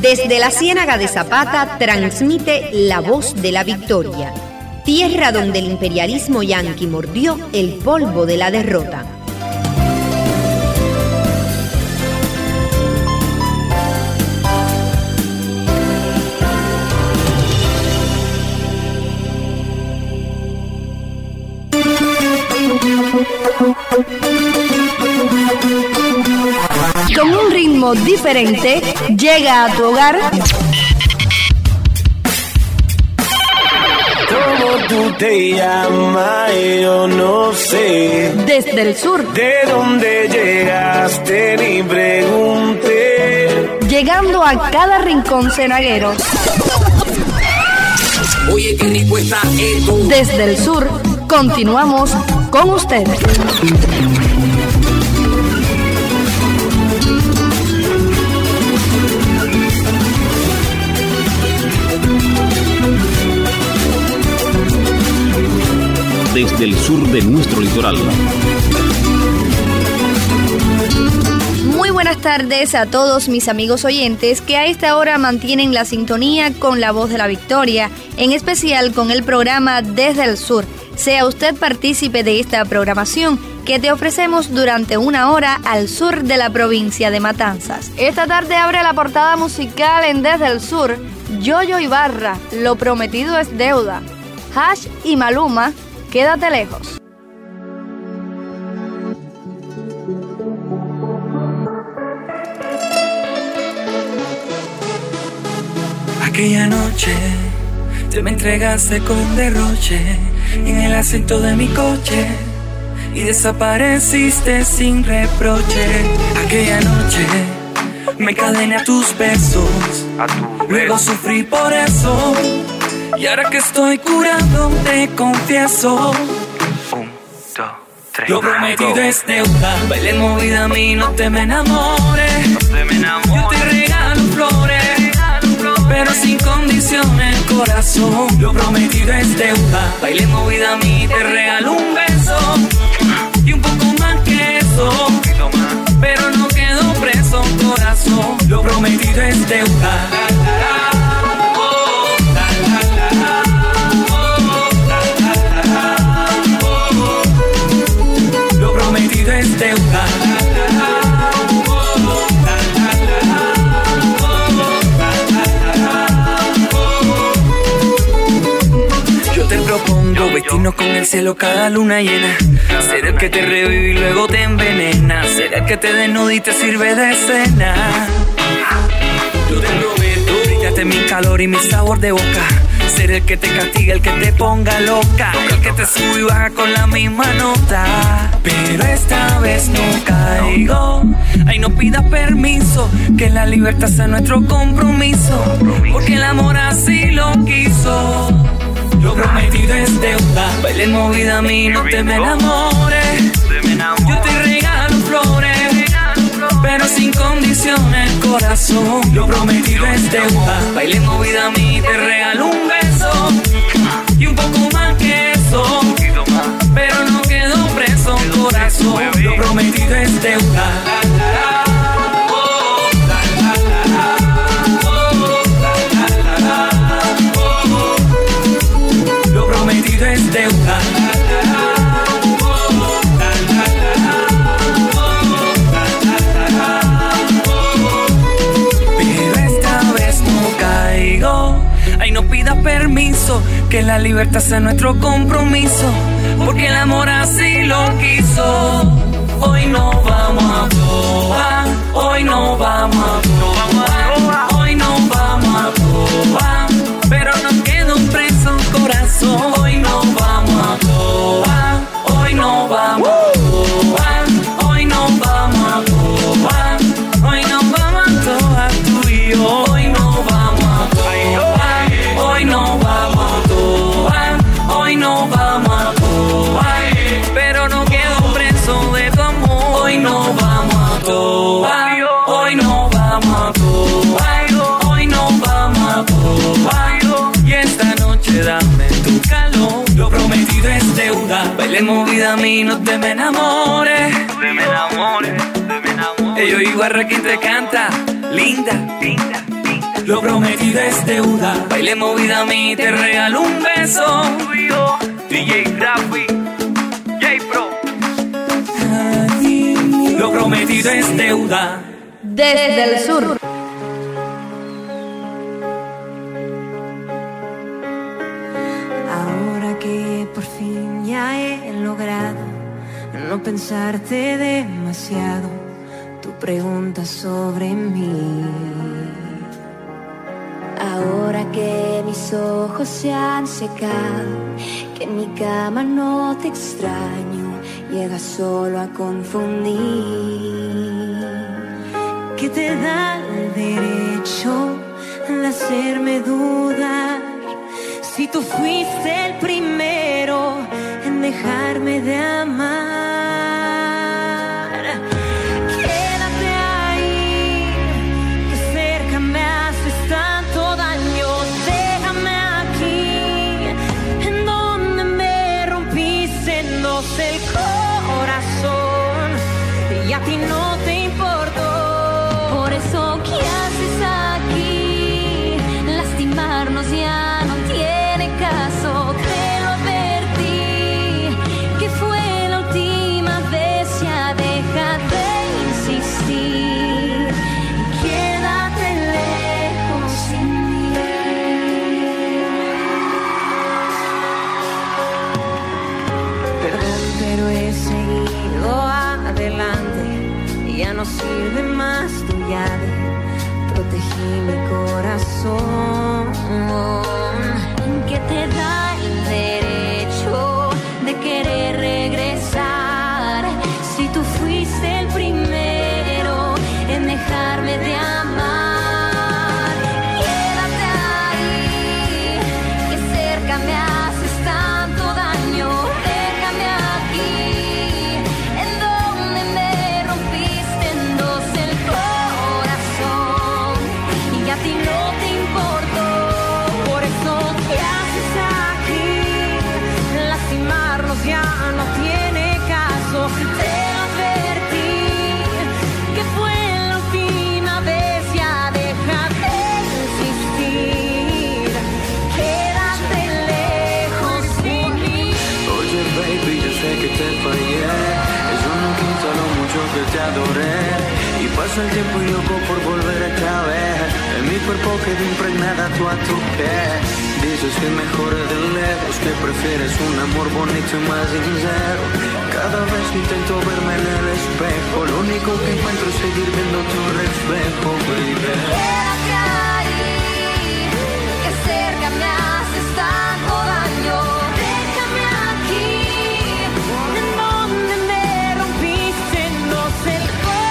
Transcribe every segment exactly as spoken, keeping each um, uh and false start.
Desde la Ciénaga de Zapata transmite La Voz de la Victoria, tierra donde el imperialismo yanqui mordió el polvo de la derrota. Con un ritmo diferente, llega a tu hogar. ¿Cómo tú te llamas? Yo no sé. Desde el sur. ¿De dónde llegaste? Ni pregunté. Llegando a cada rincón cenaguero. Oye, qué rico está esto. Desde el sur, continuamos con ustedes. Desde el sur de nuestro litoral. Muy buenas tardes a todos mis amigos oyentes que a esta hora mantienen la sintonía con La Voz de la Victoria, en especial con el programa Desde el Sur. Sea usted partícipe de esta programación que te ofrecemos durante una hora al sur de la provincia de Matanzas. Esta tarde abre la portada musical en Desde el Sur Yoyo Ibarra, Lo prometido es deuda. Hash y Maluma, Quédate lejos. Aquella noche te me entregaste con derroche en el asiento de mi coche y desapareciste sin reproche. Aquella noche me cadené a tus besos, a tu luego sufrí por eso. Y ahora que estoy curado te confieso. Un, dos, tres. Lo prometido es deuda. Baile movida a mí, no te me enamores. No te me enamores. Yo te regalo flores, pero sin condiciones, corazón. Lo prometido es deuda. Baile movida a mí, te regalo un beso y un poco más que eso, pero no quedo preso, corazón. Lo prometido es deuda. Es deuda. Yo te propongo vestirnos con el cielo cada luna llena. Ser el que te revive y luego te envenena. Ser el que te desnuda y te sirve de cena. Yo te prometo brillarte mi calor y mi sabor de boca. Ser el que te castiga, el que te ponga loca, el que te sube y baja con la misma nota. Pero esta vez no caigo. Ay, no pidas permiso, que la libertad sea nuestro compromiso, porque el amor así lo quiso. Lo prometido es deuda. Baile movida a mí, no te me enamores. Yo te regalo flores, pero sin condiciones, corazón. Lo prometido es deuda. Baile movida a mí, te regalo un beso y un poco más que eso, pero no quedo preso, corazón. Lo prometido es deuda. Lo prometido es deuda. Ay, no pidas permiso, que la libertad sea nuestro compromiso, porque el amor así lo quiso. Hoy no vamos a probar, hoy no vamos a probar, hoy no vamos a probar, pero no quedo preso, corazón. Hoy no vamos a probar, hoy no vamos a probar, hoy no vamos a probar, hoy no vamos a probar tú y yo. Hoy no vamos a probar, hoy no vamos a probar, hoy no vamos a probar, pero no quedo preso de tu amor. Hoy no vamos a probar, hoy no vamos a probar, hoy no vamos a probar, y esta noche dame tu calor. Lo prometido es deuda. Baile movida a mí, no te me enamores. No te me enamores, no te me enamores. Ellos Ibarra quien te canta, linda, linda, linda. Lo prometido es deuda. Bailemos vida, a mí te regalo un beso. D J Rafi, J-Pro. Lo prometido es deuda. Desde el sur. Ahora que por fin ya he logrado no pensarte demasiado, tu pregunta sobre mí. Ahora que mis ojos se han secado, que en mi cama no te extraño, llegas solo a confundir. ¿Qué te da el derecho de hacerme dudar? Si tú fuiste el primero en dejarme de amar. Quédate ahí, que cerca me haces tanto daño. Déjame aquí, en donde me rompiste en dos el corazón, y a ti no te importó. Por eso, ¿qué haces aquí? Lastimarnos ya no tiene caso. Te lo advertí, que fue la última vez. Ya deja de insistir, quédate lejos sin mí. Perdón, pero he seguido adelante. Ya no sirve más tu llave, protegí mi corazón. ¿Qué te da el derecho de querer regresar? Si tú fuiste el primero en dejarme de amar. Quédate ahí, que cerca me haces tanto daño. Déjame aquí, en donde me rompiste en dos el corazón, y a ti no te importó. Por eso, ¿qué haces aquí? Lastimarnos ya no tiene caso. Te advertí, que fue la última vez. Ya deja de insistir, quédate lejos de mí. Oye baby, yo sé que te fallé, eso no quita lo mucho que te adoré. Y pasa el tiempo y loco por volver otra vez. En mi cuerpo quedó impregnada tú a tu piel. Dices que mejor de lejos, que prefieres un amor bonito y más sincero. Cada vez que intento verme en el espejo, lo único que encuentro es seguir viendo tu reflejo, baby. Quédate ahí, que cerca me haces tanto daño. Déjame aquí, en donde me rompiste en dos el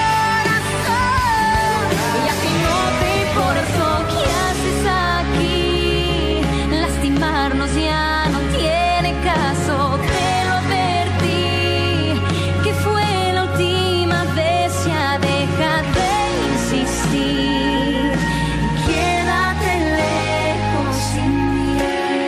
corazón, y a ti no te importó. ¿Qué haces aquí? Lastimarnos ya no tiene caso. Te lo advertí, que fue la última vez. Ya deja de insistir, quédate lejos sin mí.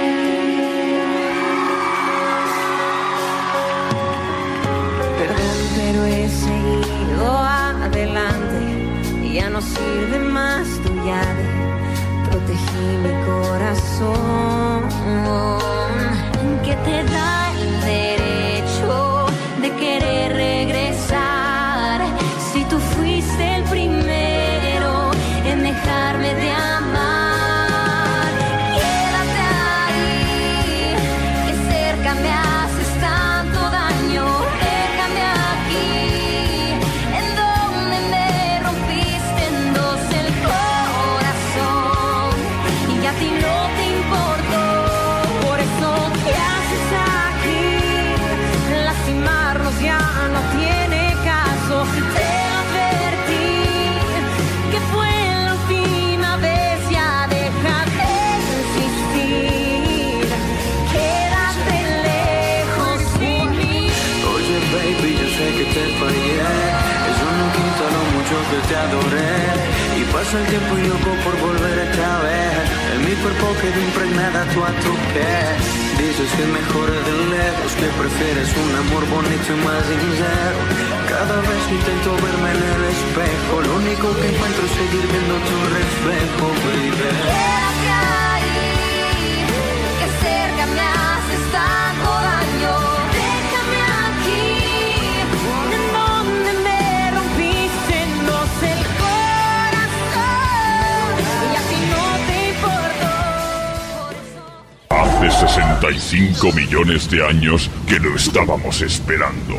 Perdón, pero he seguido adelante. Ya no sirve más tu llave, protegí mi corazón. ¿Qué te da el derecho de querer regresar? Si tú fuiste el primero en dejarme de amar. Quédate ahí, que cerca me haces tanto daño. Déjame aquí, en donde me rompiste en dos el corazón, y a ti no te importó. Por eso, ¿qué haces aquí? Lastimarnos ya no tiene caso. Te advertí, que fue la última vez. Ya deja de insistir, quédate lejos de mí. Oye baby, yo sé que te fallé, eso no quita lo mucho que te adoré. Y pasa el tiempo y loco por volver otra vez. En mi cuerpo quedó impregnada tú a tu piel. Dices que mejor de lejos, que prefieres un amor bonito y más sincero. Cada vez que intento verme en el espejo, lo único que encuentro es seguir viendo tu reflejo, baby. Quédate ahí, que cerca me haces tanto daño. Déjame aquí, en donde me rompiste, no sé el corazón, y así no te importo. Por eso... Hace sesenta y cinco millones de años que lo estábamos esperando.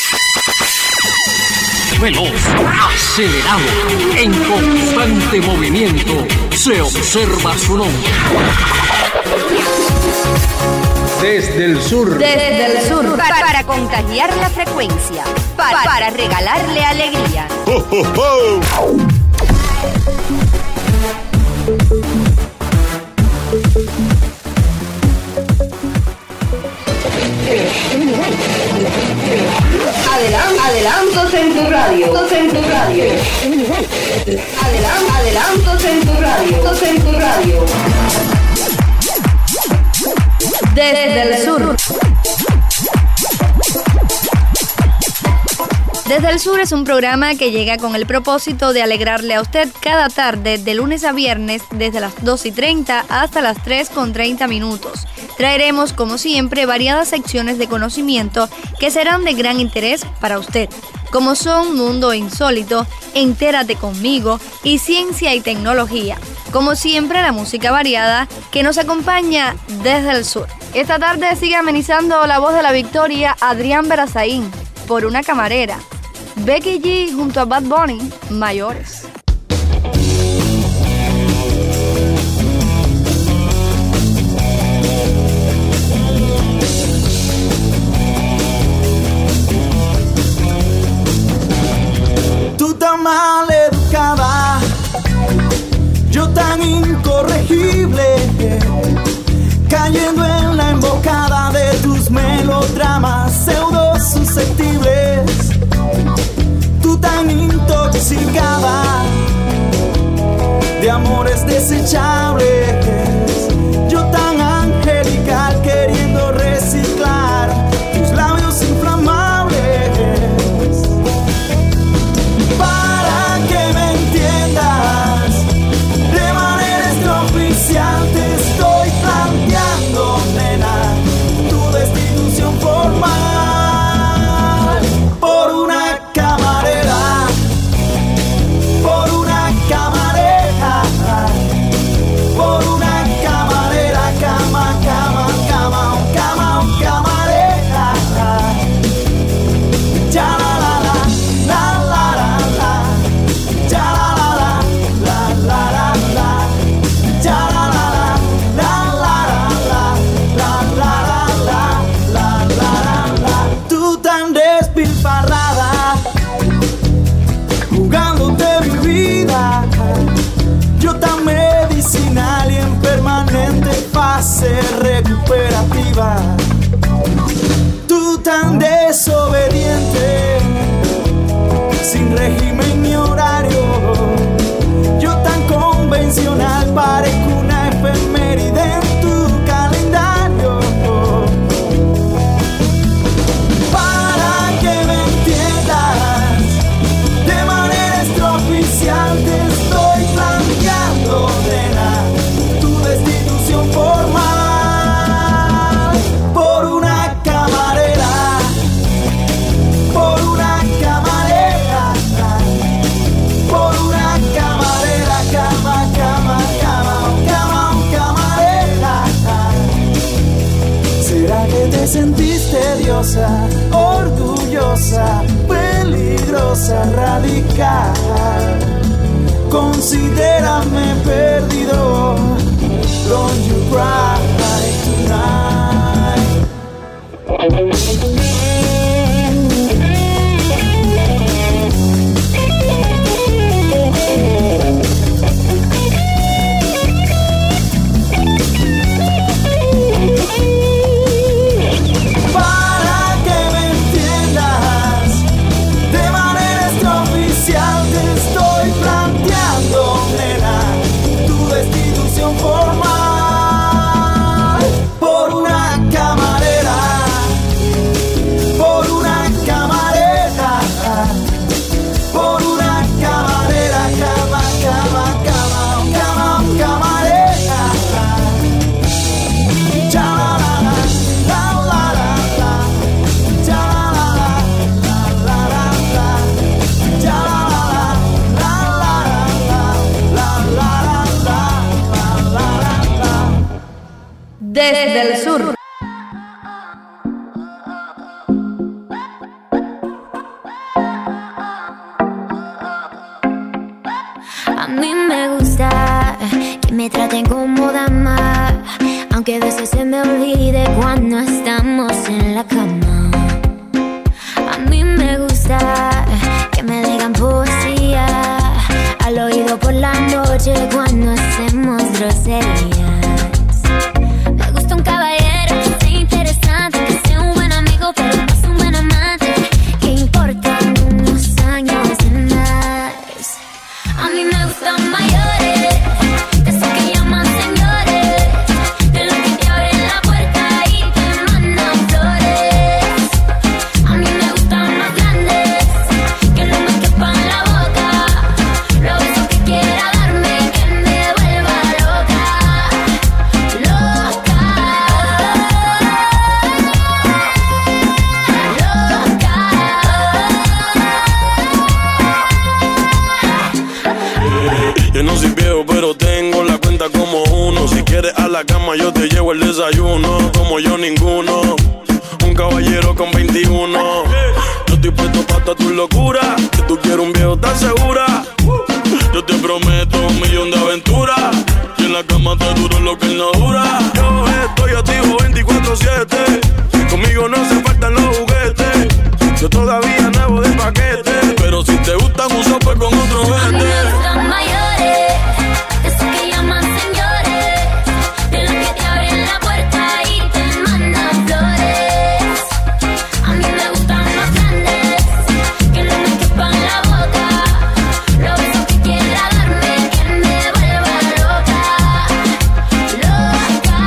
Veloz, acelerado, en constante movimiento, se observa su nombre. Desde el sur. Desde el sur. Para, para contagiar la frecuencia. Para, para regalarle alegría. ¡Oh, oh, oh! Adelan- adelantos en tu radio. En tu radio. Adelan- adelantos en tu radio. En tu radio. Desde el sur. Desde el Sur es un programa que llega con el propósito de alegrarle a usted cada tarde, de lunes a viernes, desde las dos y treinta hasta las tres con treinta minutos. Traeremos, como siempre, variadas secciones de conocimiento que serán de gran interés para usted, como son Mundo Insólito, Entérate Conmigo y Ciencia y Tecnología. Como siempre, la música variada que nos acompaña desde el sur. Esta tarde sigue amenizando la voz de la victoria Adrián Berazaín, Por una camarera. Becky G junto a Bad Bunny, Mayores. Tú tan mal educada, yo tan incorregible, cayendo en la embocada de tus melodramas pseudo susceptibles. Tú tan intoxicada de amores desechables, yo tan angelical queriendo reciclar tus labios inflamables. Para que me entiendas, de manera extraoficial te estoy planteando, nena, tu destitución formal. Por una camarera, por una camarera, por una camarera, cama, cama, cama, un cama, un camarera. Ya la la la, la la la la, ya la la la, la la la la, ya la la la, la la la la, la la la la, la la la. Tú tan despilfarrada, jugándote mi vida, yo tan medicinal y en permanente fase recuperativa. Tú tan desobediente, sin régimen ni horario, yo tan convencional, parezco una efeméride en tu calendario. Para que me entiendas, de manera extraoficial te estoy planteando, nena, tu destitución formal. Por una camarera, por una camarera, por una camarera, cama, cama, cama, cama, un camarera. ¿Será que te sentiste diosa, orgullosa, peligrosa, radical? Considérame perdido, don't you cry tonight. Para que me entiendas, de manera extraoficial te estoy planteando, nena, tu destitución formal. Por una me traten como dama, aunque a veces se me olvide cuando estamos en la cama. A mí me gusta que me digan poesía al oído por la noche cuando hacemos groserías. Me gusta un caballero que sea interesante, que sea un buen amigo pero no es un buen amante, que importan unos años de más. A mí me gustan mayores, de esos que llaman señores, de los que te abren la puerta y te mandan flores. A mí me gustan más grandes, que no me quepan la boca, los besos que quiera darme, que me vuelva loca, loca, Yo no soy viejo, pero tengo la cuenta como uno. Si quieres a la cama, yo te llevo el desayuno. Como yo, ninguno. Un caballero con veintiuno. Yo estoy puesto pa' toda tu locura. Que tú quieres un viejo, ¿estás segura? Yo te prometo un millón de aventuras. Y en la cama te duro lo que él no dura. Yo estoy activo veinticuatro siete. Conmigo no se faltan los juguetes. Yo todavía nuevo de paquete. Pero si te gustan un sope con otro vete. a mí me gustan mayores, de esos que llaman señores, de los que te abren la puerta y te mandan flores. A mí me gustan más grandes, que no me quepan la boca, los besos que quiera darme, que me vuelva loca, loca,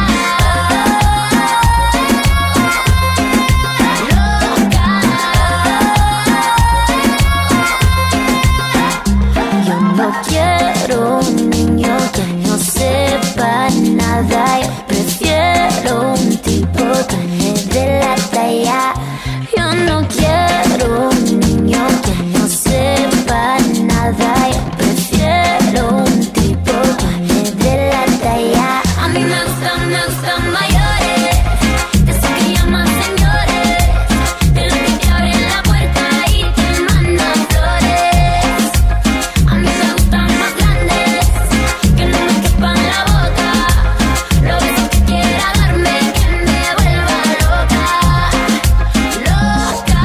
Yo no quiero un niño que no sepa nada. Yo prefiero un tipo que me dé la talla. Yo no quiero un niño que no sepa nada. Yo prefiero un tipo que me dé la talla. A mí me gustan, me gustan mayores, de esos que llaman señores, de los que te abren la puerta y te mandan flores. A mí me gustan más grandes, que no me quepan la boca, los besos que quiera darme, que me vuelva loca, loca,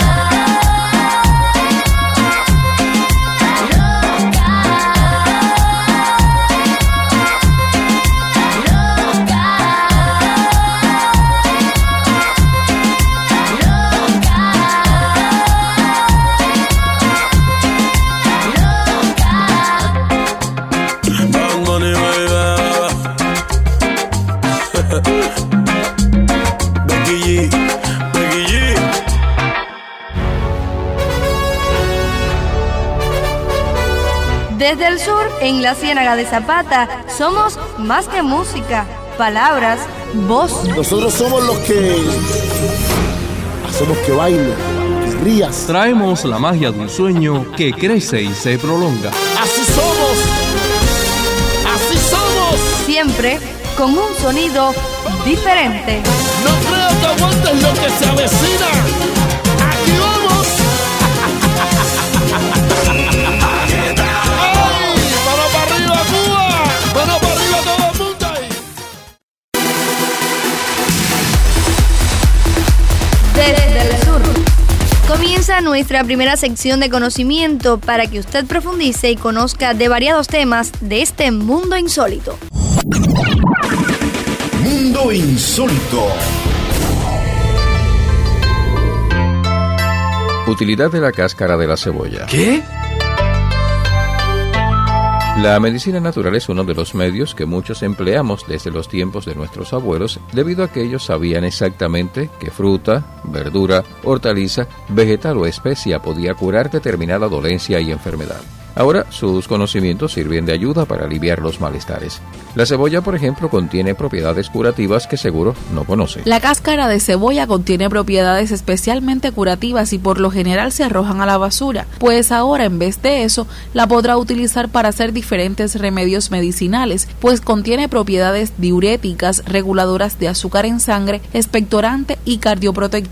Bad Bunny, baby. Becky G, Becky G. Desde el sur, en la Ciénaga de Zapata, somos más que música, palabras, voz. Nosotros somos los que hacemos que baile, que rías. Traemos la magia de un sueño que crece y se prolonga. Así somos, así somos. Siempre con un sonido diferente. No creo que aguantes lo que se avecina. Aquí vamos. ¡Ay! ¡Vamos para arriba, Cuba! ¡Vamos para arriba todo el mundo ahí! Desde el sur. Comienza nuestra primera sección de conocimiento para que usted profundice y conozca de variados temas de este mundo insólito. Mundo insólito. Utilidad de la cáscara de la cebolla. ¿Qué? La medicina natural es uno de los medios que muchos empleamos desde los tiempos de nuestros abuelos, debido a que ellos sabían exactamente qué fruta, verdura, hortaliza, vegetal o especia podía curar determinada dolencia y enfermedad. Ahora, sus conocimientos sirven de ayuda para aliviar los malestares. La cebolla, por ejemplo, contiene propiedades curativas que seguro no conoce. La cáscara de cebolla contiene propiedades especialmente curativas y por lo general se arrojan a la basura, pues ahora en vez de eso la podrá utilizar para hacer diferentes remedios medicinales, pues contiene propiedades diuréticas, reguladoras de azúcar en sangre, expectorante y cardioprotectora.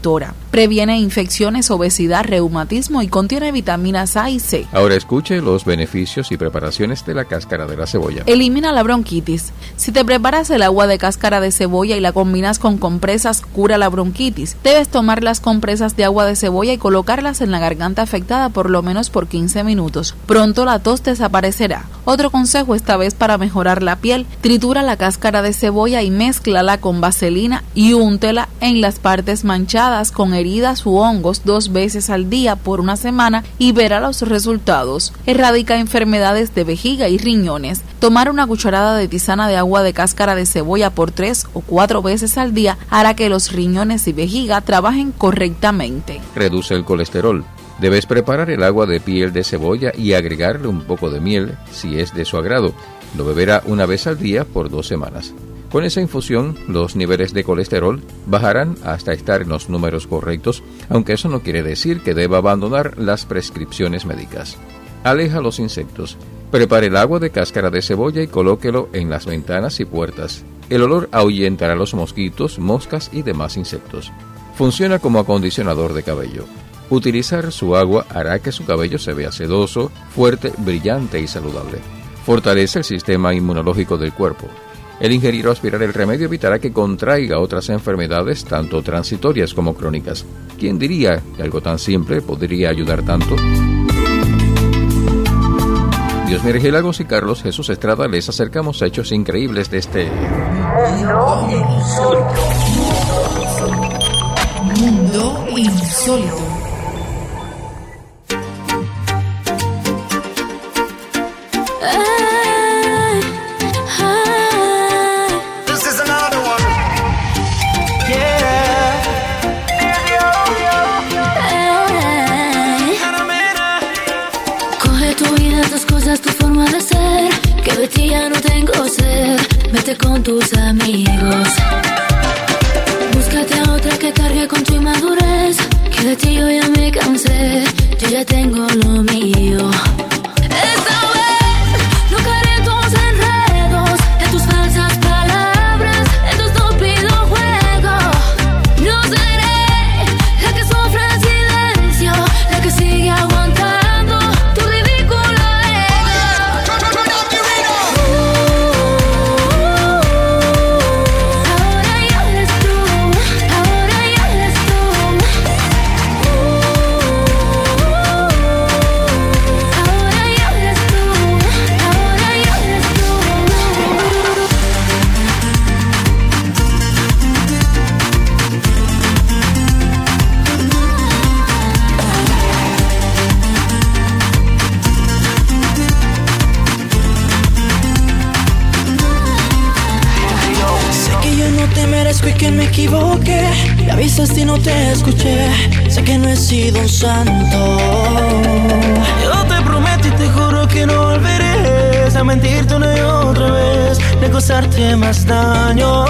previene infecciones, obesidad, reumatismo y contiene vitaminas A y C. Ahora escuche los beneficios y preparaciones de la cáscara de la cebolla. Elimina la bronquitis. Si te preparas el agua de cáscara de cebolla y la combinas con compresas, cura la bronquitis. Debes tomar las compresas de agua de cebolla y colocarlas en la garganta afectada por lo menos por quince minutos. Pronto la tos desaparecerá. Otro consejo, esta vez para mejorar la piel: tritura la cáscara de cebolla y mézclala con vaselina y úntela en las partes manchadas con heridas u hongos dos veces al día por una semana y verá los resultados. Erradica enfermedades de vejiga y riñones. Tomar una cucharada de tisana de agua de cáscara de cebolla por tres o cuatro veces al día hará que los riñones y vejiga trabajen correctamente. Reduce el colesterol. Debes preparar el agua de piel de cebolla y agregarle un poco de miel si es de su agrado. Lo beberá una vez al día por dos semanas. Con esa infusión, los niveles de colesterol bajarán hasta estar en los números correctos, aunque eso no quiere decir que deba abandonar las prescripciones médicas. Aleja los insectos. Prepare el agua de cáscara de cebolla y colóquelo en las ventanas y puertas. El olor ahuyentará los mosquitos, moscas y demás insectos. Funciona como acondicionador de cabello. Utilizar su agua hará que su cabello se vea sedoso, fuerte, brillante y saludable. Fortalece el sistema inmunológico del cuerpo. El ingerir o aspirar el remedio evitará que contraiga otras enfermedades, tanto transitorias como crónicas. ¿Quién diría que algo tan simple podría ayudar tanto? Dios Miguel Lagos y Carlos Jesús Estrada les acercamos a hechos increíbles de este Mundo Insólito. Mundo Insólito. Tu forma de ser, que de ti ya no tengo sed. Vete con tus amigos. Búscate a otra que cargue con tu inmadurez, que de ti yo ya me cansé. Yo ya tengo lo mío. Esta vez no caeré en tus enredos, en tus falsas palabras, en tu estúpido juego. No seré la que sufre en silencio, la que sigue aguantando tu ridículo. Y que me equivoqué, me avisaste y no te escuché. Sé que no he sido un santo. Yo te prometo y te juro que no volveré a mentirte una y otra vez, de causarte más daño.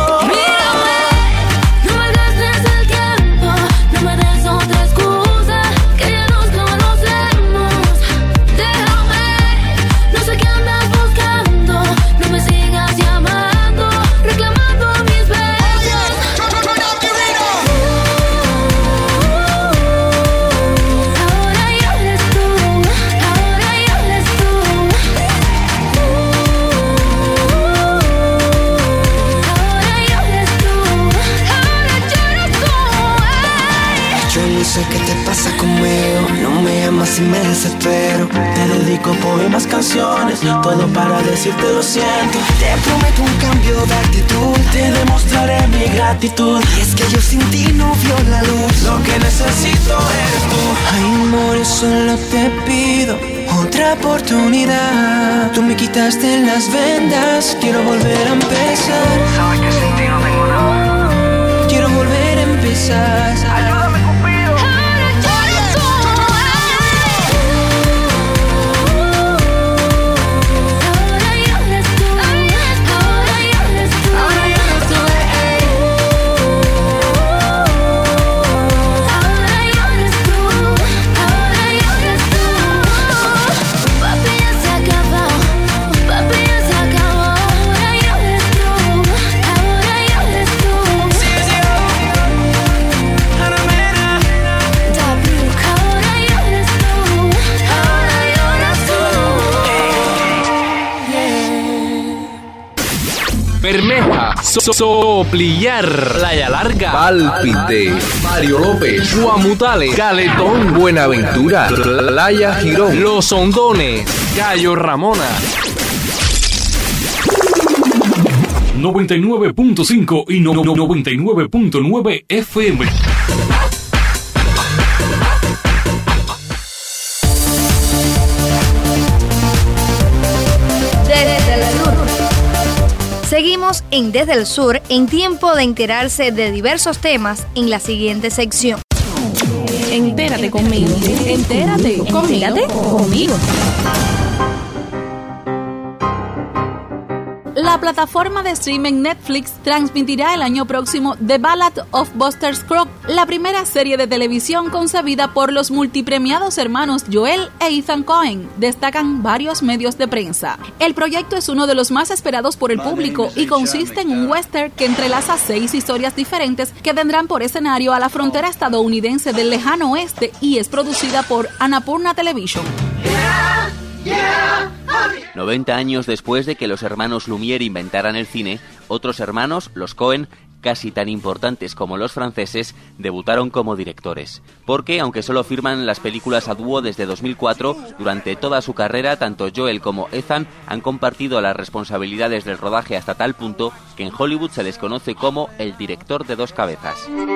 Sé qué te pasa conmigo, no me amas y me desespero. Te dedico poemas, canciones, todo para decirte lo siento. Te prometo un cambio de actitud, te demostraré mi gratitud. Y es que yo sin ti no veo la luz, lo que necesito eres tú. Ay, amor, yo solo te pido otra oportunidad. Tú me quitaste las vendas, quiero volver a empezar. Sabes que sin ti no tengo nada. Quiero volver a empezar. Ayúdame, Cupido. I don't know. Bermeja, so Soplillar, Playa Larga, Pálpite, Mario López, Guamutales, Caletón, Buenaventura, Playa Girón, Los Hondones, Cayo Ramona. noventa y nueve punto cinco y no, no, noventa y nueve punto nueve F M. Desde el sur. Seguimos en Desde el Sur en tiempo de enterarse de diversos temas en la siguiente sección. Entérate conmigo. Entérate conmigo. Entérate conmigo. La plataforma de streaming Netflix transmitirá el año próximo The Ballad of Buster Scruggs, la primera serie de televisión concebida por los multipremiados hermanos Joel e Ethan Coen, destacan varios medios de prensa. El proyecto es uno de los más esperados por el público y consiste en un western que entrelaza seis historias diferentes que tendrán por escenario a la frontera estadounidense del lejano oeste y es producida por Annapurna Television. noventa años después de que los hermanos Lumière inventaran el cine, otros hermanos, los Coen, casi tan importantes como los franceses, debutaron como directores. Porque, aunque solo firman las películas a dúo desde dos mil cuatro, durante toda su carrera, tanto Joel como Ethan han compartido las responsabilidades del rodaje hasta tal punto que en Hollywood se les conoce como el director de dos cabezas.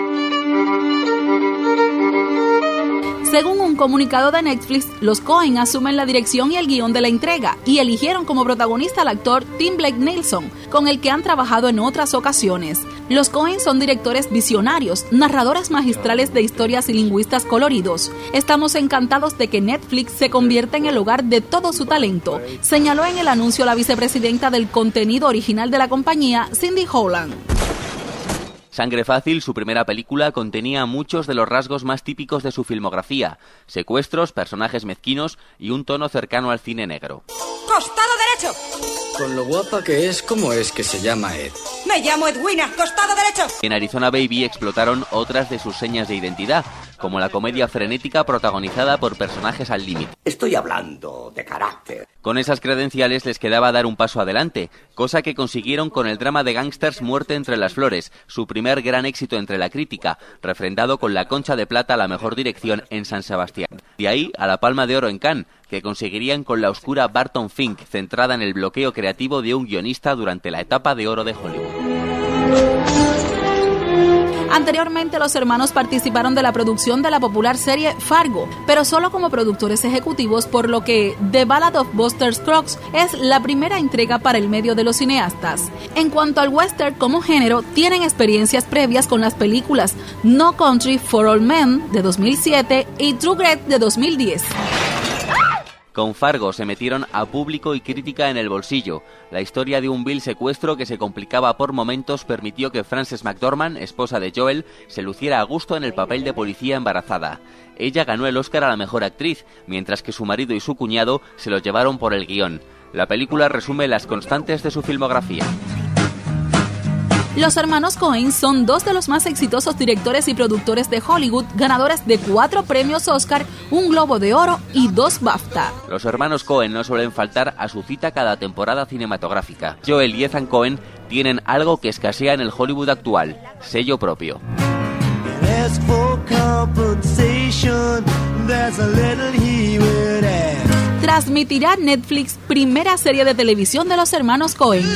Según un comunicado de Netflix, los Coen asumen la dirección y el guión de la entrega y eligieron como protagonista al actor Tim Blake Nelson, con el que han trabajado en otras ocasiones. Los Coen son directores visionarios, narradores magistrales de historias y lingüistas coloridos. Estamos encantados de que Netflix se convierta en el hogar de todo su talento, señaló en el anuncio la vicepresidenta del contenido original de la compañía, Cindy Holland. Sangre Fácil, su primera película, contenía muchos de los rasgos más típicos de su filmografía: secuestros, personajes mezquinos y un tono cercano al cine negro. ¡Costado derecho! Con lo guapa que es, ¿cómo es que se llama Ed? Me llamo Edwina, costado derecho. En Arizona Baby explotaron otras de sus señas de identidad, como la comedia frenética protagonizada por personajes al límite. Estoy hablando de carácter. Con esas credenciales les quedaba dar un paso adelante, cosa que consiguieron con el drama de gángsters Muerte entre las flores, su primer gran éxito entre la crítica, refrendado con la Concha de Plata a la mejor dirección en San Sebastián. De ahí a la Palma de Oro en Cannes, que conseguirían con la oscura Barton Fink, centrada en el bloqueo creativo de un guionista durante la etapa de oro de Hollywood. Anteriormente, los hermanos participaron de la producción de la popular serie Fargo, pero solo como productores ejecutivos, por lo que The Ballad of Buster Scruggs es la primera entrega para el medio de los cineastas. En cuanto al western como género, tienen experiencias previas con las películas No Country for Old Men de dos mil siete y True Grit de dos mil diez. Con Fargo se metieron a público y crítica en el bolsillo. La historia de un vil secuestro que se complicaba por momentos permitió que Frances McDormand, esposa de Joel, se luciera a gusto en el papel de policía embarazada. Ella ganó el Oscar a la mejor actriz, mientras que su marido y su cuñado se lo llevaron por el guión. La película resume las constantes de su filmografía. Los hermanos Coen son dos de los más exitosos directores y productores de Hollywood, ganadores de cuatro premios Oscar, un Globo de Oro y dos BAFTA. Los hermanos Coen no suelen faltar a su cita cada temporada cinematográfica. Joel y Ethan Coen tienen algo que escasea en el Hollywood actual: sello propio. Transmitirá Netflix primera serie de televisión de los hermanos Coen.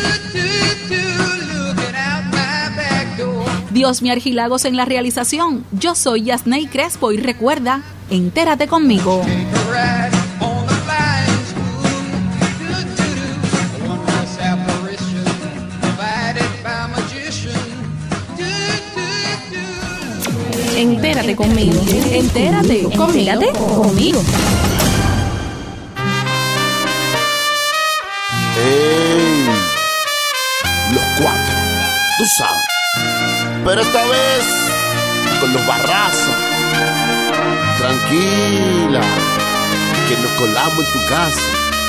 Dios mi Argilagos en la realización. Yo soy Yasney Crespo y recuerda, entérate conmigo. Entérate conmigo. Entérate conmigo. Entérate conmigo. ¡Ey! Los cuatro, tú sabes. Pero esta vez con los Barraza. Tranquila, que nos colamos en tu casa.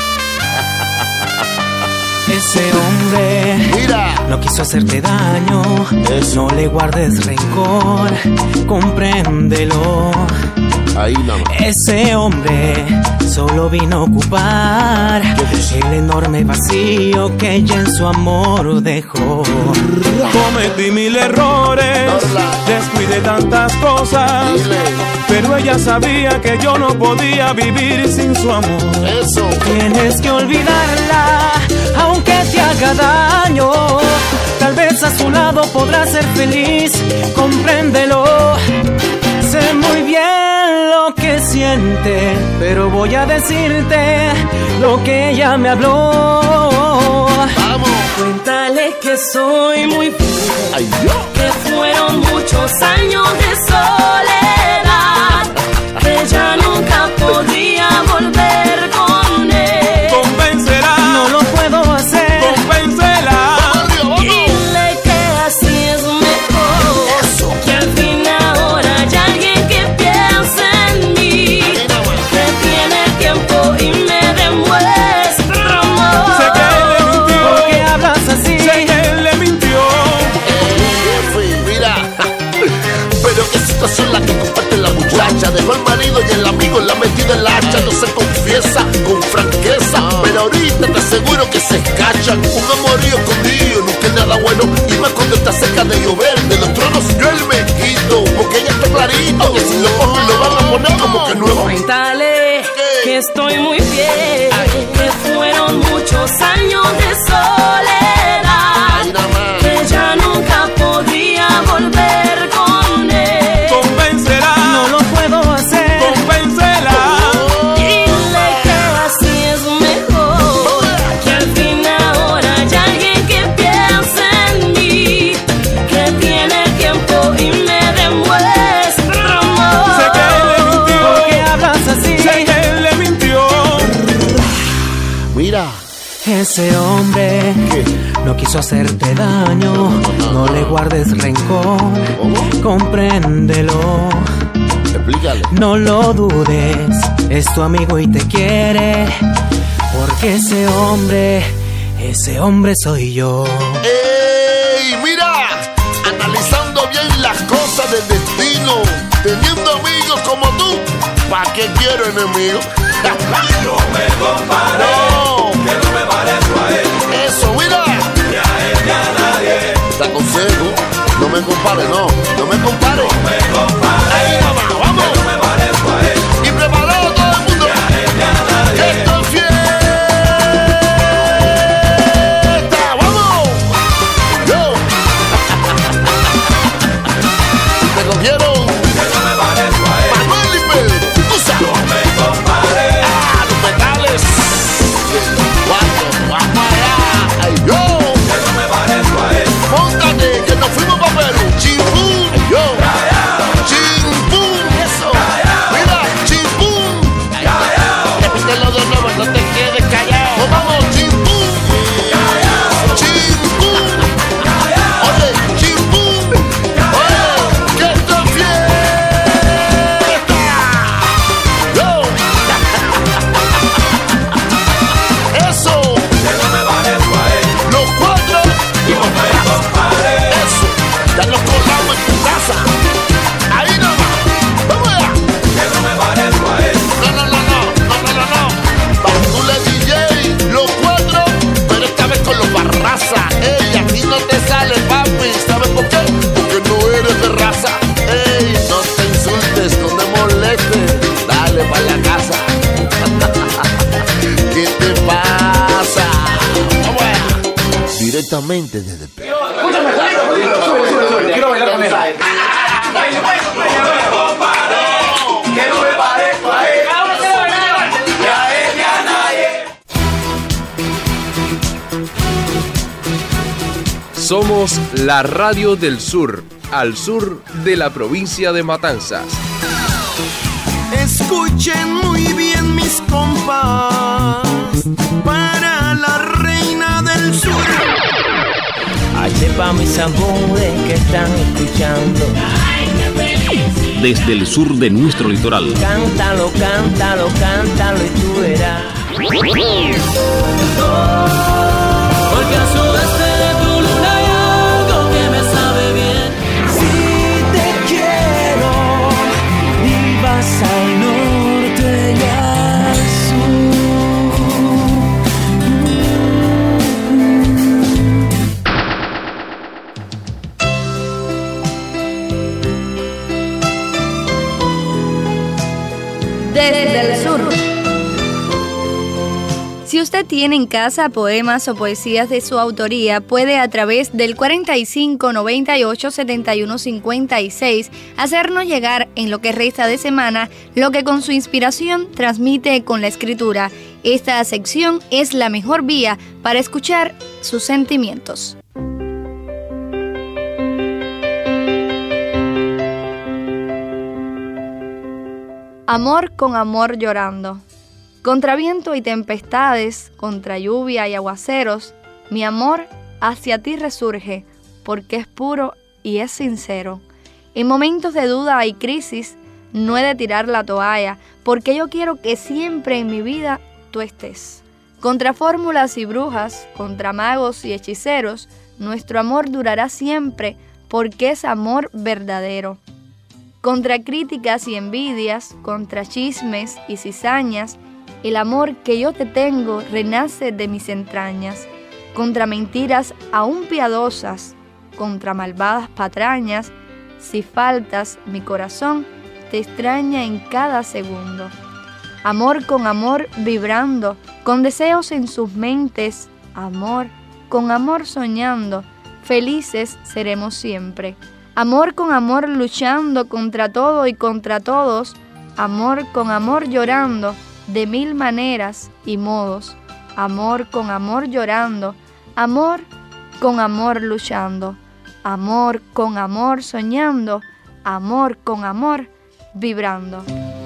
Ese hombre Mira. no quiso hacerte daño. Eso. No le guardes rencor, compréndelo. Ahí no. Ese hombre solo vino a ocupar el enorme vacío que ella en su amor dejó. Cometí mil errores, descuidé tantas cosas, pero ella sabía que yo no podía vivir sin su amor. Eso. Tienes que olvidarla, aunque te haga daño. Tal vez a su lado podrás ser feliz, compréndelo. Sé muy bien lo que siente, pero voy a decirte lo que ella me habló. Vamos. Cuéntale que soy muy fiel, Ay, Dios. que fueron muchos años de soledad, que ya nunca podría volver con él. Convéncela. No lo puedo hacer. Convéncela. Dile que así es mejor. Eso. Que al fin ahora hay alguien que piensa en mí, que tiene tiempo y me demuestra amor. Sé que él le mintió. ¿Por qué hablas así? Sé que él le mintió. Jefe, mira. Pero qué situación la que comparte la muchacha. Dejó el marido y el amigo la metida en la hacha. No se confiesa con franqueza, pero ahorita te aseguro que se escachan. Un amorío escondido nunca es nada bueno, y más cuando está cerca de llover. De los tronos yo el me quito, porque ella está clarito que si lo cogen lo van a poner como que nuevo. Cuéntale que estoy muy bien, que fueron muchos años de soledad, que ya nunca podría volver con él. Convéncela. No lo puedo hacer. Convéncela. Dile que así es mejor, que al fin ahora hay alguien que piensa en mí, que tiene tiempo y me demuestra amor. Sé que él le mintió. ¿Por qué hablas así? Sé que él le mintió. Mira. Ese hombre no quiso hacerte daño, no le guardes rencor, compréndelo. Explícale. No lo dudes, es tu amigo y te quiere, porque ese hombre, ese hombre soy yo. ¡Ey! Mira, analizando bien las cosas del destino, teniendo amigos como tú, ¿pa' qué quiero enemigos? No me compares, No. que no me parezco a él, Eso, mira. ni a él ni a nadie. Te aconsejo, no me compares, no, no me compares. No me compares, Ahí, mamá, vamos. que no me parezco a él, Y preparado todo el mundo. ni a él ni a nadie. ¡Esto es fiesta! ¡Vamos! ¡Yo! ¿Te cogieron? Que no me parezco a él, Manuel Limpel, tú sabes. no me compares. ¡Ah, los metales! ¡Cuatro! ¡Vamos allá! ¡Ay, yo! Que no me parezco a él, ¡Móntate, que nos fuimos pa' Perú! ¡Chimpum! ¡Yo! ¡Chimpum! ¡Eso! ¡Mira! ¡Chimpum! Repítelo de nuevo, no te quedes callado. ¡Nos vamos! ¡Chimpum! ¡Chimpum! ¡Oye! ¡Chimpum! ¡Oye! ¡Que esto es fiesta! ¡Yo! ¡Eso! que no me parezco a él, ¡Los cuatro! no me compares. ¡Eso! ¡Ya nos colamos en tu casa! ¡Ahí nomás! ¡Vamos allá! Que no me parezco a él, No, no, no, no, no, no, no, no. Bandula D J, los cuatro, pero esta vez con los Barraza. Ey, aquí no te sale, papi. ¿Sabes por qué? Porque no eres de raza. Ey, no te insultes, no te molestes. Dale pa' la casa. ¿Qué te pasa? Vamos allá. Directamente desde el... quiero bailar con él. Que no me parezco a él, ni a él ni a nadie. Somos la radio del sur, al sur de la provincia de Matanzas. Escuchen muy bien mis compas, para la reina del sur. Ay, sepa mis amores que están escuchando. Desde el sur de nuestro litoral. Cántalo, cántalo, cántalo y tú verás. Porque a su este de tu luna hay algo que me sabe bien. Si te quiero y vas al norte y al desde el sur. Si usted tiene en casa poemas o poesías de su autoría, puede a través del cuarenta y cinco, noventa y ocho, setenta y uno, cincuenta y seis hacernos llegar en lo que resta de semana lo que con su inspiración transmite con la escritura. Esta sección es la mejor vía para escuchar sus sentimientos. Amor con amor llorando. Contra viento y tempestades, contra lluvia y aguaceros, mi amor hacia ti resurge, porque es puro y es sincero. En momentos de duda y crisis, no he de tirar la toalla, porque yo quiero que siempre en mi vida tú estés. Contra fórmulas y brujas, contra magos y hechiceros, nuestro amor durará siempre, porque es amor verdadero. Contra críticas y envidias, contra chismes y cizañas, el amor que yo te tengo renace de mis entrañas. Contra mentiras aún piadosas, contra malvadas patrañas, si faltas mi corazón, te extraña en cada segundo. Amor con amor vibrando, con deseos en sus mentes, amor con amor soñando, felices seremos siempre. Amor con amor luchando contra todo y contra todos, amor con amor llorando, de mil maneras y modos, amor con amor llorando, amor con amor luchando, amor con amor soñando, amor con amor vibrando.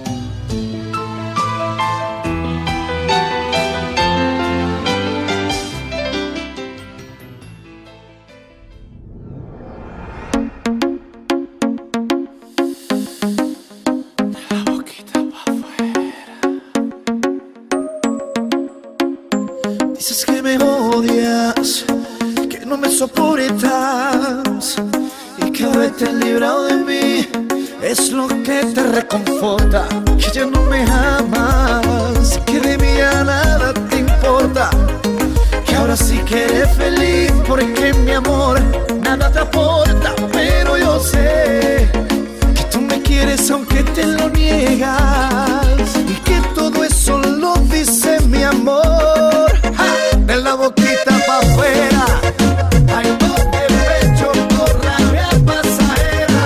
Dices que me odias, que no me soportas y que haberte te has librado de mí. Es lo que te reconforta, que ya no me amas, que de mí ya nada te importa, que ahora sí que eres feliz porque mi amor nada te aporta. Pero yo sé que tú me quieres aunque te lo niegas y que todo eso lo dice mi amor. ¡Ja! De la boquita pa' afuera, ay, no te pecho por rabia pasajera.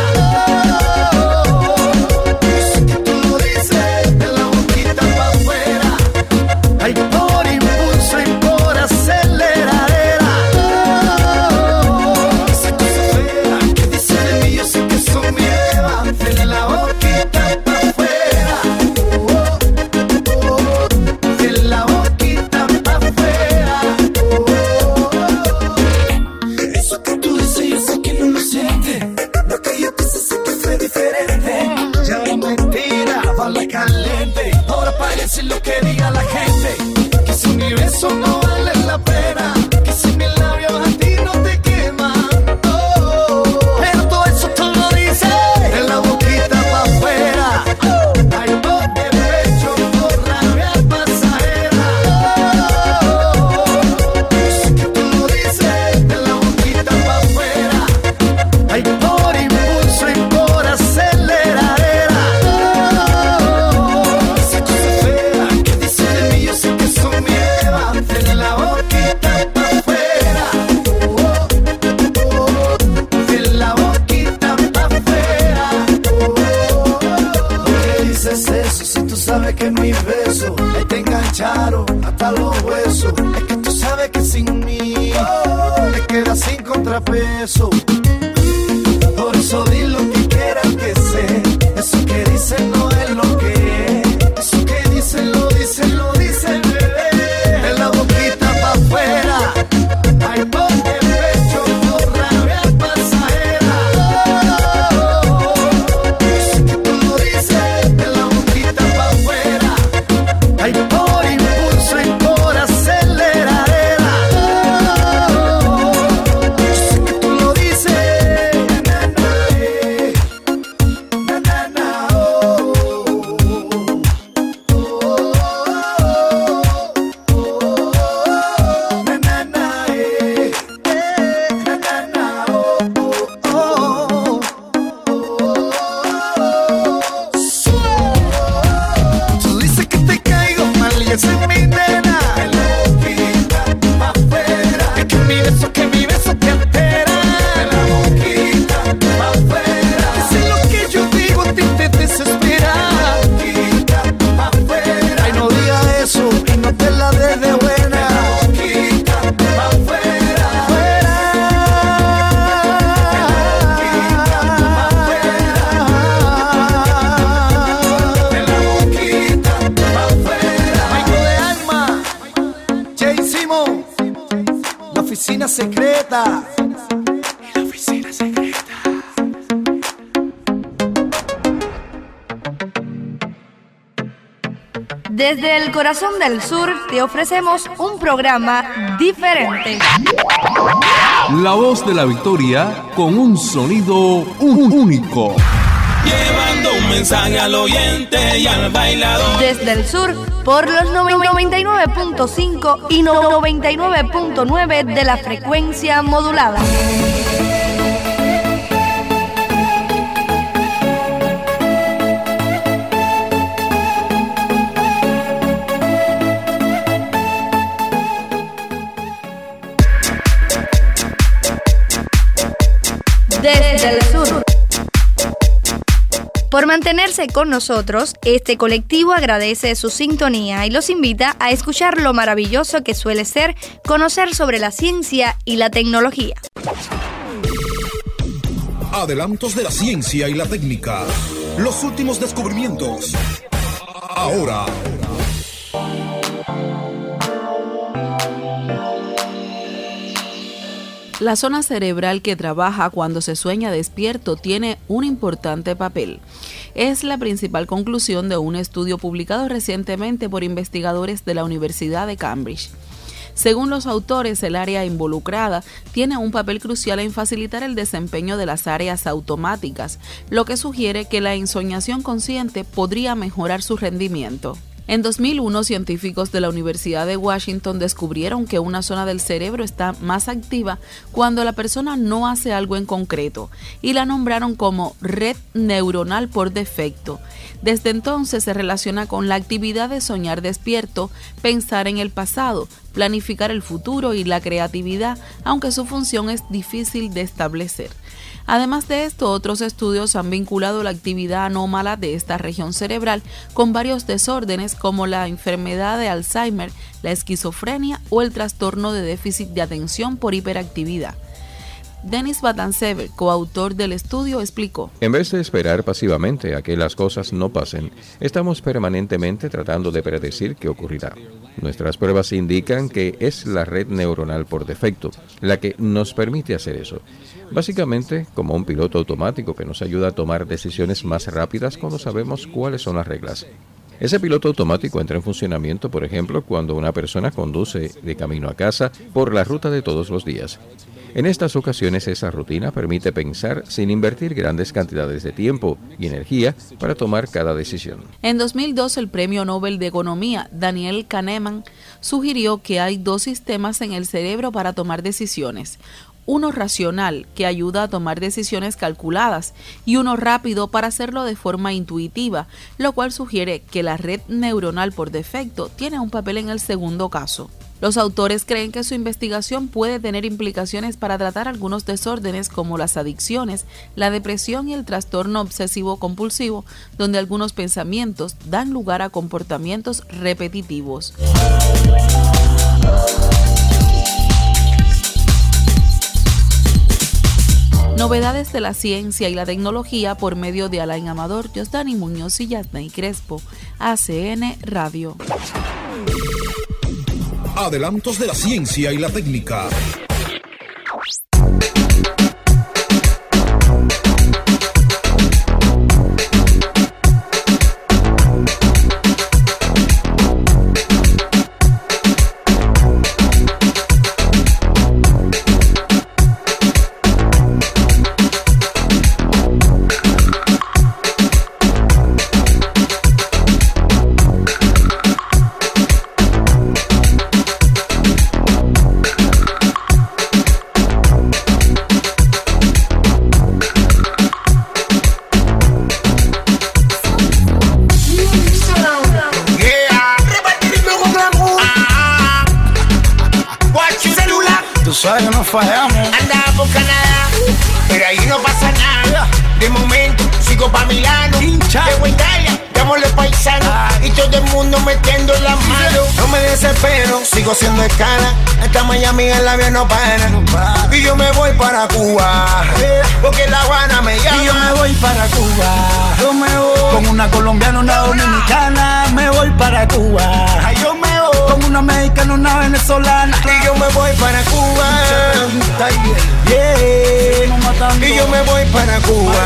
Oh, sé que tú lo dices, de la boquita pa' afuera, ay, por impulso y por aceleradera. Oh, esa cosa fea que dice de mí, yo sé que son miedas, de la boquita pa' afuera. Oh, oh, oh, de la boquita pa' afuera. Eso que tú dices yo sé que no lo sientes, lo que yo quise sé que fue diferente. Ya la mentira va la caliente, ahora parece lo que diga la gente, que si mi beso no vale la pena, que si mis labios a ti no te queman. Oh, pero todo eso tú lo dices de la boquita pa' afuera. Ay, no te pecho por rabia pasajera. Oh, sé que tú lo dices de la boquita pa' afuera, ay, por impulso y por aceleradera. Oh, esa cosa fea que dice de mí, yo sé que son miedas, de la boquita pa' afuera. Oh, oh, de la boquita pa' afuera. Oh, ¿por qué dices eso si tú sabes que mis besos ahí te engancharon hasta los huesos? Es que tú sabes que sin mí oh, te quedas sin contrapeso. Por eso di lo que quieras que sé, eso que dicen no es lo que es, eso que dicen lo dicen, lo dicen bebé. De la boquita pa' afuera, ay, ponte el pecho por rabia pasajera. Oh, sé que tú lo dices, de la boquita pa' afuera, ay, por impulso y por aceleradera. Oh, sé que tú lo dices, na, na, eh. oficina secreta. La oficina secreta. Desde el corazón del sur te ofrecemos un programa diferente. La voz de la victoria con un sonido un- único. Llevando un mensaje al oyente y al bailador. Desde el sur, por los noventa y nueve punto cinco y noventa y nueve punto nueve de la frecuencia modulada. Desde el sur. Por mantenerse con nosotros, este colectivo agradece su sintonía y los invita a escuchar lo maravilloso que suele ser conocer sobre la ciencia y la tecnología. Adelantos de la ciencia y la técnica. Los últimos descubrimientos. Ahora. La zona cerebral que trabaja cuando se sueña despierto tiene un importante papel. Es la principal conclusión de un estudio publicado recientemente por investigadores de la Universidad de Cambridge. Según los autores, el área involucrada tiene un papel crucial en facilitar el desempeño de las áreas automáticas, lo que sugiere que la ensoñación consciente podría mejorar su rendimiento. En dos mil uno, científicos de la Universidad de Washington descubrieron que una zona del cerebro está más activa cuando la persona no hace algo en concreto y la nombraron como red neuronal por defecto. Desde entonces se relaciona con la actividad de soñar despierto, pensar en el pasado, planificar el futuro y la creatividad, aunque su función es difícil de establecer. Además de esto, otros estudios han vinculado la actividad anómala de esta región cerebral con varios desórdenes como la enfermedad de Alzheimer, la esquizofrenia o el trastorno de déficit de atención por hiperactividad. Denis Batansever, coautor del estudio, explicó: En vez de esperar pasivamente a que las cosas no pasen, estamos permanentemente tratando de predecir qué ocurrirá. Nuestras pruebas indican que es la red neuronal por defecto la que nos permite hacer eso. Básicamente, como un piloto automático que nos ayuda a tomar decisiones más rápidas cuando sabemos cuáles son las reglas. Ese piloto automático entra en funcionamiento, por ejemplo, cuando una persona conduce de camino a casa por la ruta de todos los días. En estas ocasiones, esa rutina permite pensar sin invertir grandes cantidades de tiempo y energía para tomar cada decisión. En dos mil dos, el Premio Nobel de Economía, Daniel Kahneman, sugirió que hay dos sistemas en el cerebro para tomar decisiones. Uno racional, que ayuda a tomar decisiones calculadas, y uno rápido para hacerlo de forma intuitiva, lo cual sugiere que la red neuronal por defecto tiene un papel en el segundo caso. Los autores creen que su investigación puede tener implicaciones para tratar algunos desórdenes como las adicciones, la depresión y el trastorno obsesivo-compulsivo, donde algunos pensamientos dan lugar a comportamientos repetitivos. Novedades de la ciencia y la tecnología por medio de Alain Amador, Josdani Muñoz y Yasney Crespo. A C N Radio. Adelantos de la ciencia y la técnica. Suave, no fallamos. Andaba por Canadá, pero ahí no pasa nada. De momento sigo pa' Milano. Llego a Italia, llámole paisano. Y todo el mundo metiendo la mano. No me desespero, sigo siendo escala. Esta Miami en la avión no para. Y yo me voy para Cuba, porque la Habana me llama. Y yo me voy para Cuba. Yo me voy con una colombiana, una dominicana. Me voy para Cuba. Yo me voy con una mexicana, una venezolana. Y yo me voy para Cuba. Yeah. Y yo me voy para Cuba.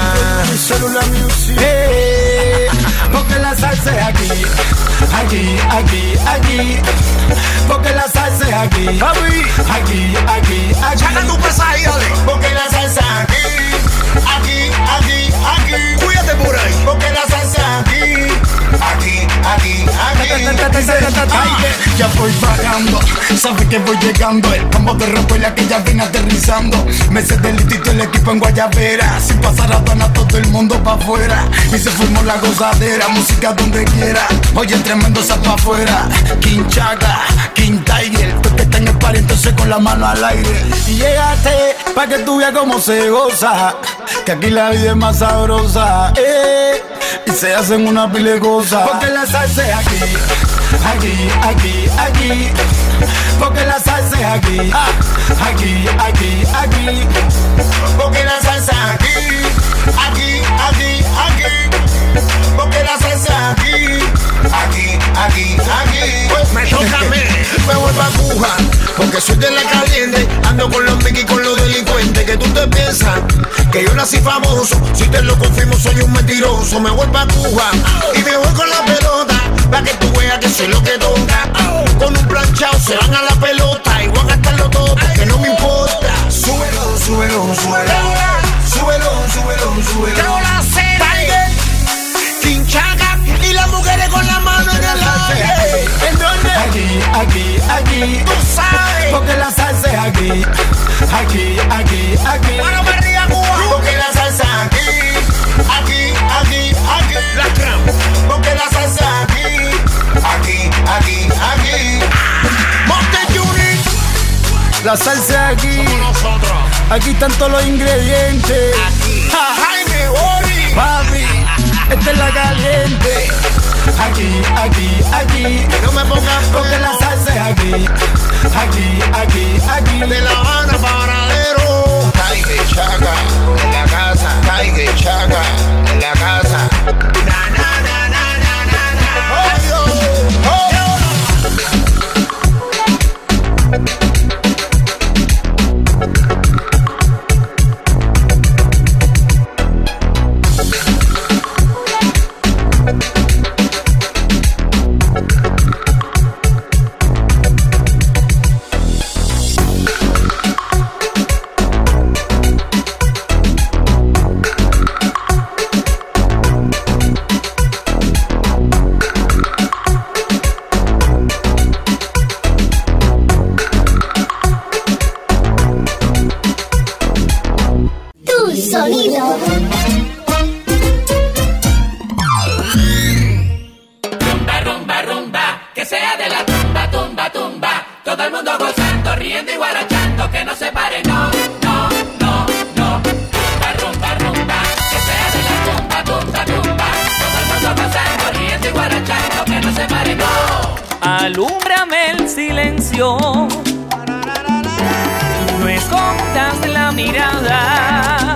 Hey, porque la salsa es aquí, aquí, aquí, aquí. Porque la salsa es aquí, aquí, aquí, aquí. Saca tu pasaje, dale. Porque la salsa aquí, aquí, aquí, aquí. Cuídate por ahí. Porque la salsa aquí, aquí, aquí, aquí. Ya voy bajando, sabes que voy llegando. El combo de ropa que ya viene aterrizando. Meses de litito el equipo en Guayabera. Sin pasar a dona todo el mundo pa' afuera. Y se formó la gozadera, música donde quiera. Oye, tremendo zapa afuera. King Chaga, King Tiger. Tú que estás en el party, entonces con la mano al aire. Y llegaste pa' que tú veas cómo se goza. Que aquí la vida es más sabrosa, eh. Y se hacen una pila de cosas. Porque la salsa es aquí, aquí, aquí, aquí. Porque la salsa es aquí, aquí, aquí, aquí. Porque la salsa aquí, aquí, aquí, aquí. Porque la salsa aquí, aquí, aquí, aquí. Pues me toca a mí, me voy pa' Cuba. Porque soy de la caliente, ando con los Mickey, con los delincuentes. Que tú te piensas que yo nací famoso. Si te lo confirmo, soy un mentiroso. Me voy pa' Cuba y me voy con la pelota, pa' que tú veas que soy lo que toca. Con un planchado se van a la pelota y voy a gastarlo todo porque no me importa. Súbelo, súbelo, súbelo. Súbelo, súbelo, súbelo. King Chaga y las mujeres con la mano en el aire. ¿En dónde? Aquí, aquí, aquí. Tú sabes. Porque la salsa es aquí, aquí, aquí, aquí. Mano para arriba, Cuba. Porque la salsa aquí, aquí, aquí, aquí. La crema. Porque la salsa aquí, aquí, aquí, aquí. Monte Juni. La salsa es aquí. Nosotros. Aquí están todos los ingredientes. Aquí. Jaime Ori. Papi, esta es la caliente. Aquí, aquí, aquí. Que no me pongas porque la salsa es aquí, aquí, aquí, aquí. De La Habana Paradero. Tiger Chaga en la casa. Tiger Chaga en la casa. Na na na na na na na. Oh, oh, oh. Alúmbrame el silencio, no escondas la mirada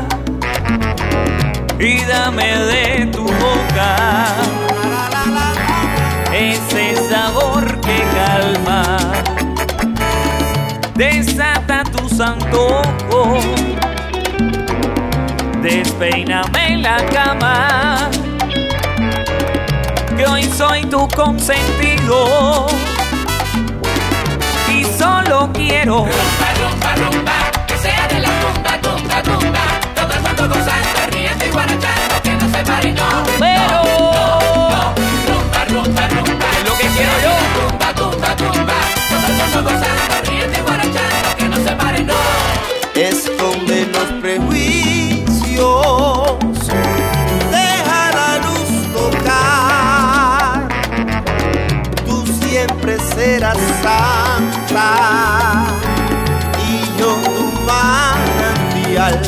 y dame de tu boca ese sabor que calma. Desata tus antojos, despeíname la cama, que hoy soy tu consentido y solo quiero rumba, rumba, rumba, que sea de la tumba, tumba, tumba, todo el mundo gozando, riendo y guarachando, que no se pare, no, pero no, no, no, rumba, rumba, rumba, es lo que quiero yo, tumba, tumba, tumba, todo el mundo gozando, riendo y guarachando, que no se pare, no. Esconde los prejuicios, deja la luz tocar, tú siempre serás santa y yo tu manantial.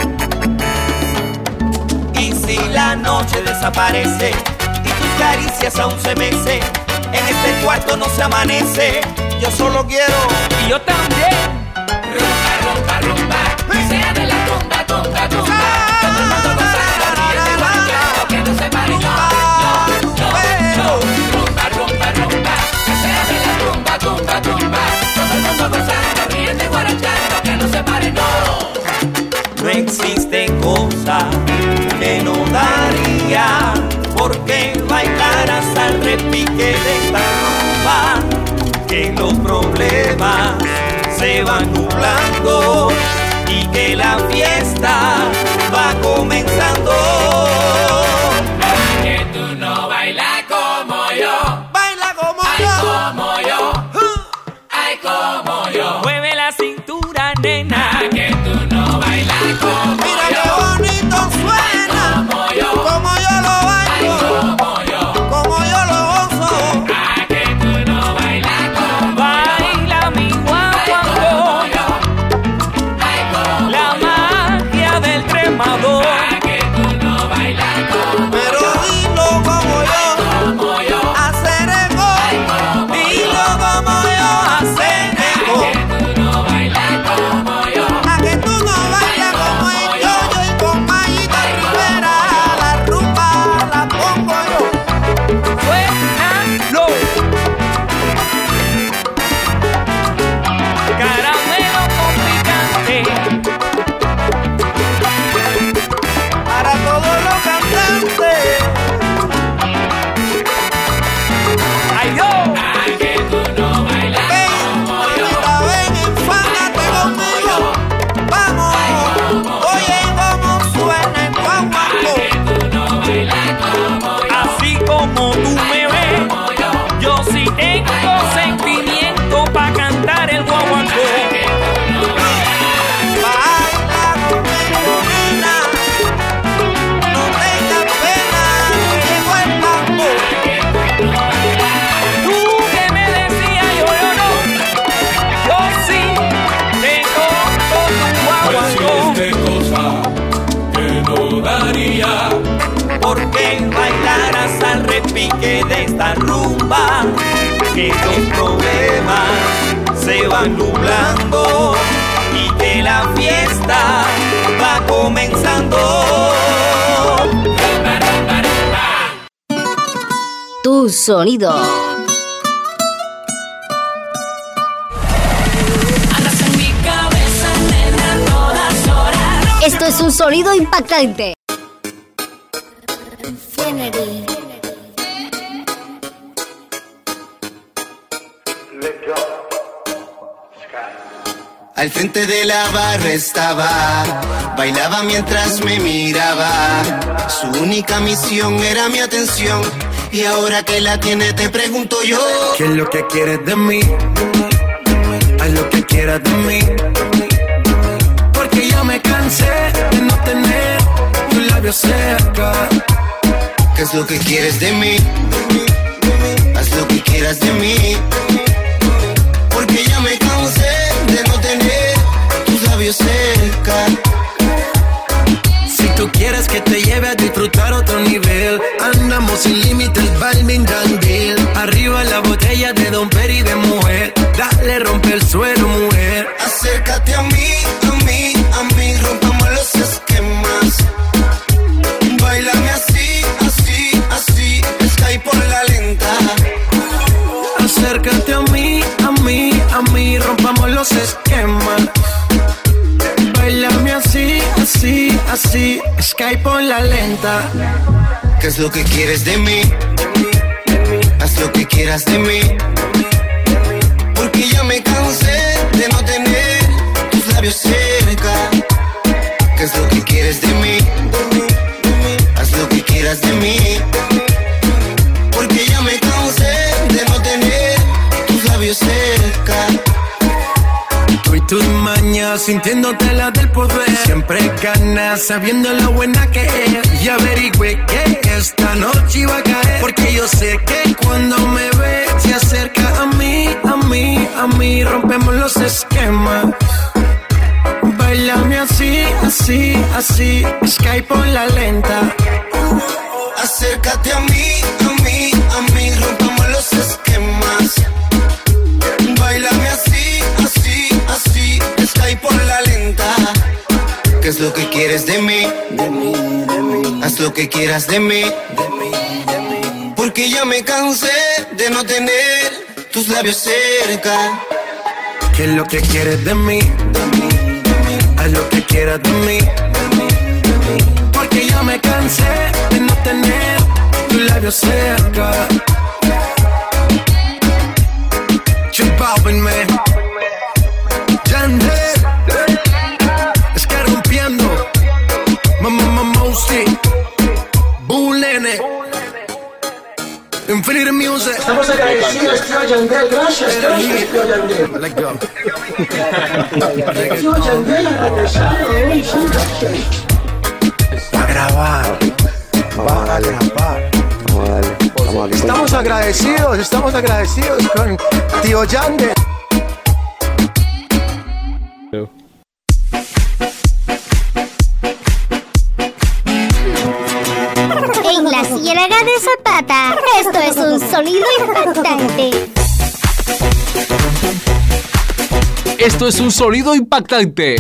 Y si la noche desaparece y tus caricias aún se mecen, en este cuarto no se amanece, yo solo quiero y yo también. Rumba, rumba, rumba, que sea de la tumba, tumba, tumba, todo el mundo gozando, riendo y guarachando, que no se pare, no, no, no, no. Rumba, rumba, rumba, que sea de la tumba, tumba, se van nublando y que la fiesta va comenzando. Que tú no bailas como yo. Baila como Ay, yo. como yo. Ay, como yo. Mueve la cintura, nena. Que tú no bailas como yo. Mira qué bonito suena. Ay, como yo. Como yo lo bailo. Ay, como yo. Como yo lo gozo. Ah, que tú no bailas como Baila mi guaguancó. La magia del tremador. que tú no bailas como Pero dilo como yo. como yo. Hacer ego. Dilo como yo. Hacer ego. Que tú no bailas como yo. A que tú no bailas como el yo-yo y con Mayita Rivera. La rumba la pongo yo. Suénalo. Caramelo con picante. Para todos los cantantes. Ay, yo. Ay, que tú no bailas Ven, como yo. mamita, ven, enfángate conmigo. Vamos, oye cómo suena el guaguancó. Que tú no bailas como yo. Así como tú me ves, yo sí tengo sentimiento pa' cantar el guaguancó. Baila conmigo, nena, no tengas pena, que llegó el mambo. Tú que me decías yo, yo no, yo sí te conto tu guaguancó. de cosas que no daría. Porque bailarás al repique de esta rumba, que los problemas se van nublando y que la fiesta va comenzando. Tu sonido. Andas en mi cabeza, nena, todas horas. Esto es un sonido impactante. Infinity. Al frente de la barra estaba, bailaba mientras me miraba. Su única misión era mi atención, y ahora que la tiene te pregunto yo: ¿qué es lo que quieres de mí? Haz lo que quieras de mí. Porque ya me cansé de no tener tus labios cerca. ¿qué es lo que quieres de mí? Haz lo que quieras de mí. Porque ya me cansé de no tener tus labios cerca. Si tú quieres que te lleve a disfrutar otro nivel, andamos sin límites, Balvin Dandil. Arriba la botella de Don Peri de mujer. Dale, rompe el suelo, mujer. Acércate a mí, a mí, a mí, rompamos los esquemas. Báilame así, así, así, Sky por la lenta. Acércate a mí, a mí, a mí, rompamos los esquemas. Báilame así, así, así, Skype por la lenta. ¿qué es lo que quieres de mí? Haz lo que quieras de mí. Porque ya me cansé de no tener tus labios cerca. ¿qué es lo que quieres de mí? Haz lo que quieras de mí. Porque ya me cansé de no tener tus labios cerca. Tú y tus mañas, sintiéndote la del poder. Siempre ganas, sabiendo lo buena que es. Y averigüe que esta noche iba a caer. Porque yo sé que cuando me ve, se acerca a mí, a mí, a mí. Rompemos los esquemas. Báilame así, así, así, Skype por la lenta. Acércate a mí, a mí, a mí, rompamos los esquemas. Báilame así, así, así, Sky por la lenta. ¿qué es lo que quieres de mí? Haz lo que quieras de mí. Porque ya me cansé de no tener tus labios cerca. ¿qué es lo que quieres de mí? Haz lo que quieras de mí. Porque ya me cansé de no tener tus labios cerca. J Balvin, man. feel the music. Estamos agradecidos, tío Yandel. Gracias, gracias, tío Yandel. Let go. Tío Yandel ha regresado hoy. Va a grabar. Va a grabar. Vamos a darle. Vamos a darle. Estamos agradecidos, estamos agradecidos con tío Yandel. En la Ciénaga de Zapata, esto es un sonido impactante. Esto es un sonido impactante.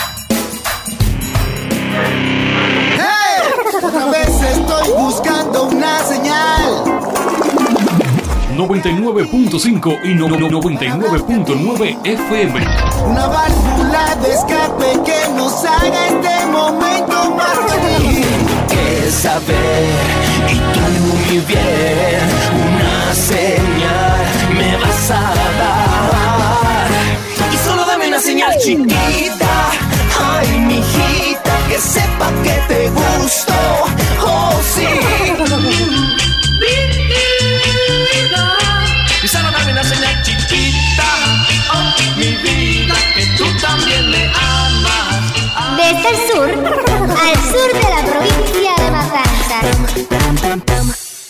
¡Hey! Otra vez estoy buscando una señal. noventa y nueve punto cinco y no- no- noventa y nueve punto nueve F M. Una válvula de escape que nos haga este momento más feliz. Que saber y tú muy bien una señal me vas a dar y solo dame una señal chiquita, ay mijita, que sepa que te gusto, oh sí. Y solo dame una señal chiquita, oh mi vida, que tú también me amas. Desde el sur, al sur de la provincia de Matanzas.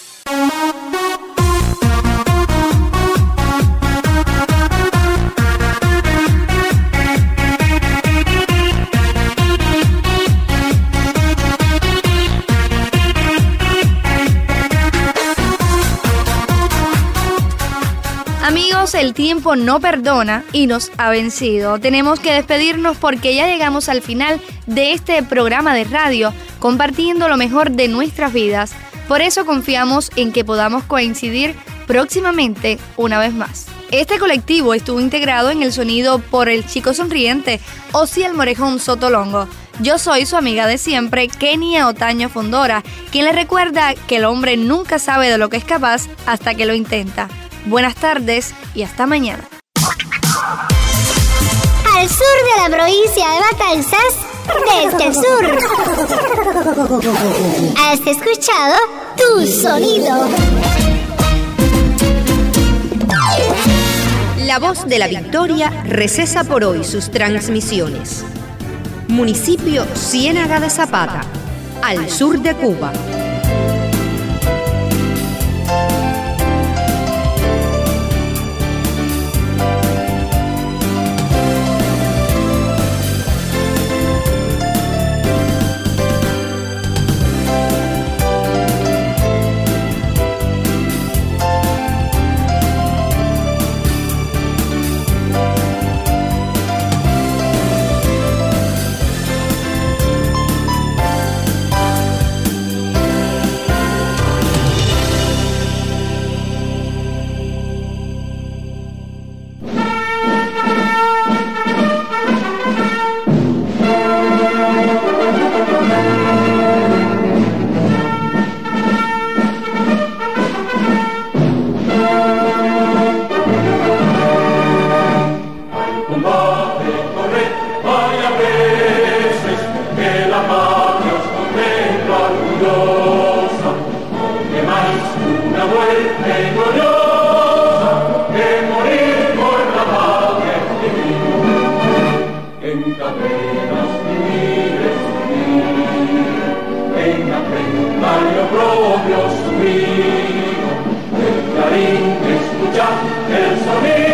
Amigos, el tiempo no perdona y nos ha vencido. Tenemos que despedirnos porque ya llegamos al final de este programa de radio, compartiendo lo mejor de nuestras vidas. Por eso confiamos en que podamos coincidir próximamente una vez más. Este colectivo estuvo integrado en el sonido por el chico sonriente Osiel Morejón Sotolongo. Yo soy su amiga de siempre, Kenia Otaño Fondora, quien le recuerda que el hombre nunca sabe de lo que es capaz hasta que lo intenta. Buenas tardes y hasta mañana. Al sur de la provincia de Matanzas, desde el sur. Has escuchado Tu Sonido. La Voz de la Victoria recesa por hoy sus transmisiones. Municipio Ciénaga de Zapata, al sur de Cuba. Propio subido, el clarín escucha el sonido.